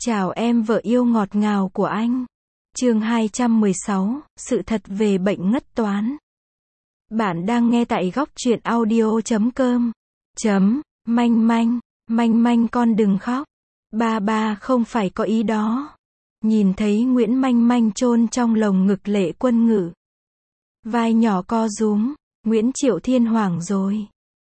Chào em vợ yêu ngọt ngào của anh. Chương 216, sự thật về bệnh ngất toán. Bạn đang nghe tại góc truyện audio.com. Manh manh con đừng khóc. Ba không phải có ý đó. Nhìn thấy Nguyễn Manh Manh chôn trong lồng ngực Lệ Quân Ngự. Vai nhỏ co rúm, Nguyễn Triệu Thiên hoảng rồi.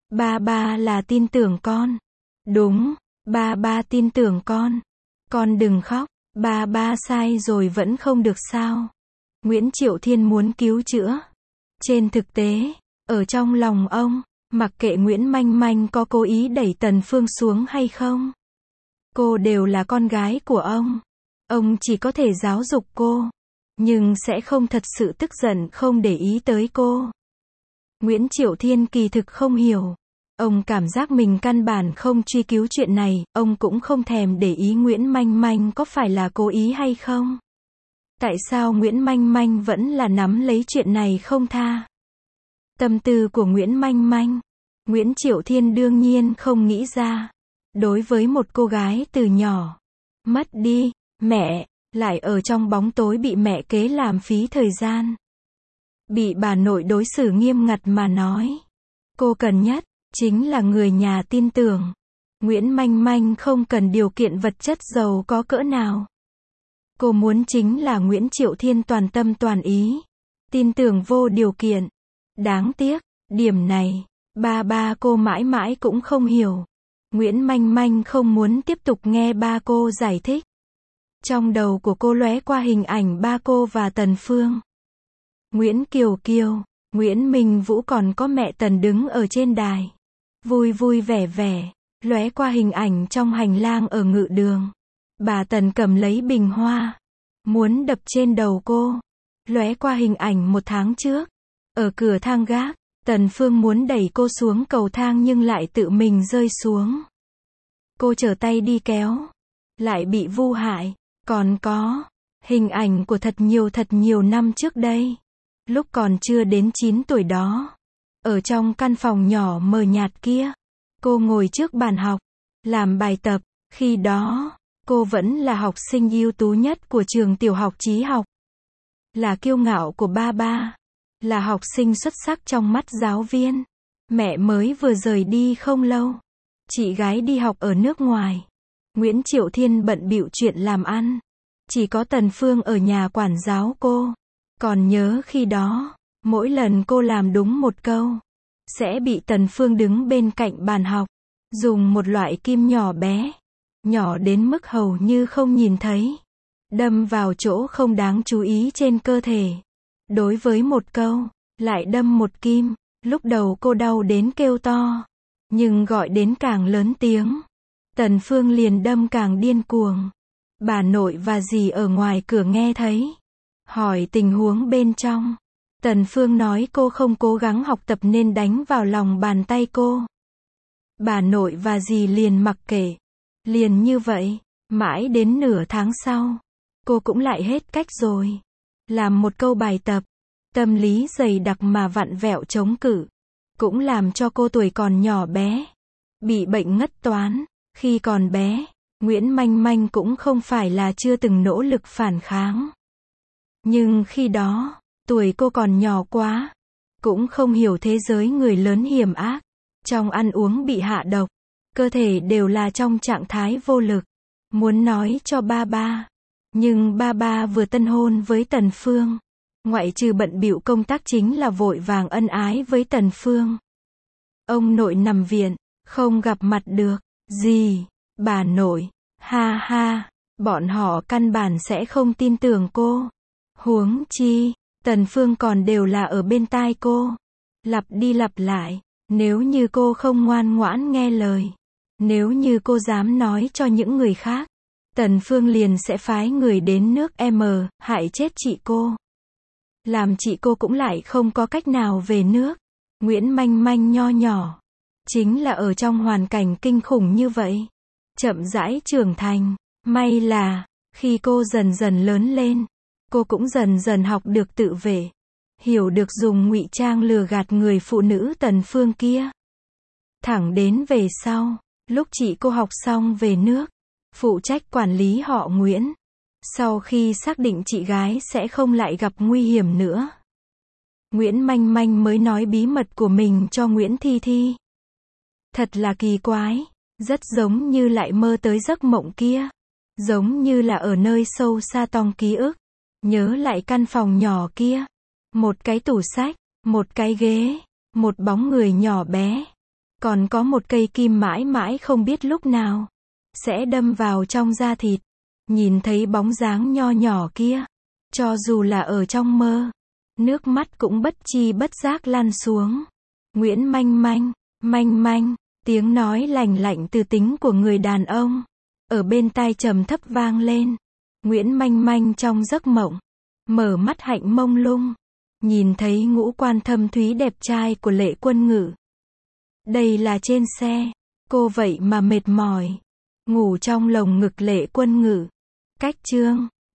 Ba là tin tưởng con. Đúng, ba tin tưởng con. Con đừng khóc, ba sai rồi vẫn không được sao? Nguyễn Triệu Thiên muốn cứu chữa. Trên thực tế, ở trong lòng ông, mặc kệ Nguyễn Manh Manh có cố ý đẩy Tần Phương xuống hay không, cô đều là con gái của ông. Ông chỉ có thể giáo dục cô, nhưng sẽ không thật sự tức giận không để ý tới cô. Nguyễn Triệu Thiên kỳ thực không hiểu. Ông cảm giác mình căn bản không truy cứu chuyện này, ông cũng không thèm để ý Nguyễn Manh Manh có phải là cố ý hay không. Tại sao Nguyễn Manh Manh vẫn là nắm lấy chuyện này không tha? Tâm tư của Nguyễn Manh Manh, Nguyễn Triệu Thiên đương nhiên không nghĩ ra. Đối với một cô gái từ nhỏ, mất đi, mẹ, lại ở trong bóng tối bị mẹ kế làm phí thời gian. Bị bà nội đối xử nghiêm ngặt mà nói. Cô cần nhất chính là người nhà tin tưởng. Nguyễn Manh Manh không cần điều kiện vật chất giàu có cỡ nào. Cô muốn chính là Nguyễn Triệu Thiên toàn tâm toàn ý, tin tưởng vô điều kiện. Đáng tiếc, điểm này, ba cô mãi mãi cũng không hiểu. Nguyễn Manh Manh không muốn tiếp tục nghe ba cô giải thích. Trong đầu của cô lóe qua hình ảnh ba cô và Tần Phương. Nguyễn Kiều Kiều, Nguyễn Minh Vũ còn có mẹ Tần đứng ở trên đài. Vui vẻ, lóe qua hình ảnh trong hành lang ở Ngự Đường. Bà Tần cầm lấy bình hoa, muốn đập trên đầu cô. Lóe qua hình ảnh 1 tháng trước, ở cửa thang gác, Tần Phương muốn đẩy cô xuống cầu thang nhưng lại tự mình rơi xuống. Cô trở tay đi kéo, lại bị vu hại. Còn có hình ảnh của thật nhiều năm trước đây, lúc còn chưa đến 9 tuổi đó. Ở trong căn phòng nhỏ mờ nhạt kia, cô ngồi trước bàn học, làm bài tập. Khi đó, cô vẫn là học sinh ưu tú nhất của trường tiểu học Chí Học. Là kiêu ngạo của ba. Là học sinh xuất sắc trong mắt giáo viên. Mẹ mới vừa rời đi không lâu. Chị gái đi học ở nước ngoài. Nguyễn Triệu Thiên bận bịu chuyện làm ăn. Chỉ có Tần Phương ở nhà quản giáo cô. Còn nhớ khi đó, mỗi lần cô làm đúng một câu, sẽ bị Tần Phương đứng bên cạnh bàn học, dùng một loại kim nhỏ bé, nhỏ đến mức hầu như không nhìn thấy, đâm vào chỗ không đáng chú ý trên cơ thể. Đối với một câu, lại đâm một kim. Lúc đầu cô đau đến kêu to, nhưng gọi đến càng lớn tiếng, Tần Phương liền đâm càng điên cuồng. Bà nội và dì ở ngoài cửa nghe thấy, hỏi tình huống bên trong. Tần Phương nói cô không cố gắng học tập nên đánh vào lòng bàn tay cô. Bà nội và dì liền mặc kệ. Liền như vậy, mãi đến nửa tháng sau, cô cũng lại hết cách rồi. Làm một câu bài tập, tâm lý dày đặc mà vặn vẹo chống cự, cũng làm cho cô tuổi còn nhỏ bé, bị bệnh ngất toán. Khi còn bé, Nguyễn Manh Manh cũng không phải là chưa từng nỗ lực phản kháng. Nhưng khi đó, tuổi cô còn nhỏ quá, cũng không hiểu thế giới người lớn hiểm ác. Trong ăn uống bị hạ độc, cơ thể đều là trong trạng thái vô lực. Muốn nói cho ba. Nhưng ba vừa tân hôn với Tần Phương. Ngoại trừ bận bịu công tác chính là vội vàng ân ái với Tần Phương. Ông nội nằm viện, không gặp mặt được. Dì, bà nội, ha, bọn họ căn bản sẽ không tin tưởng cô. Huống chi, Tần Phương còn đều là ở bên tai cô. Lặp đi lặp lại, nếu như cô không ngoan ngoãn nghe lời, nếu như cô dám nói cho những người khác, Tần Phương liền sẽ phái người đến nước M, hại chết chị cô. Làm chị cô cũng lại không có cách nào về nước. Nguyễn Manh Manh nho nhỏ, chính là ở trong hoàn cảnh kinh khủng như vậy, chậm rãi trưởng thành. May là, khi cô dần dần lớn lên, cô cũng dần dần học được tự vệ, hiểu được dùng ngụy trang lừa gạt người phụ nữ Tần Phương kia. Thẳng đến về sau, lúc chị cô học xong về nước, phụ trách quản lý họ Nguyễn. Sau khi xác định chị gái sẽ không lại gặp nguy hiểm nữa, Nguyễn Manh Manh mới nói bí mật của mình cho Nguyễn Thi Thi. Thật là kỳ quái, rất giống như lại mơ tới giấc mộng kia, giống như là ở nơi sâu xa trong ký ức, nhớ lại căn phòng nhỏ kia, một cái tủ sách, một cái ghế, một bóng người nhỏ bé, còn có một cây kim mãi mãi không biết lúc nào sẽ đâm vào trong da thịt. Nhìn thấy bóng dáng nho nhỏ kia, cho dù là ở trong mơ, nước mắt cũng bất chi bất giác lăn xuống. Nguyễn Manh Manh, Manh Manh, tiếng nói lành lạnh từ tính của người đàn ông ở bên tai trầm thấp vang lên. Nguyễn Manh Manh trong giấc mộng, mở mắt hạnh mông lung, nhìn thấy ngũ quan thâm thúy đẹp trai của Lệ Quân Ngự. Đây là trên xe, cô vậy mà mệt mỏi, ngủ trong lồng ngực Lệ Quân Ngự. Cách chương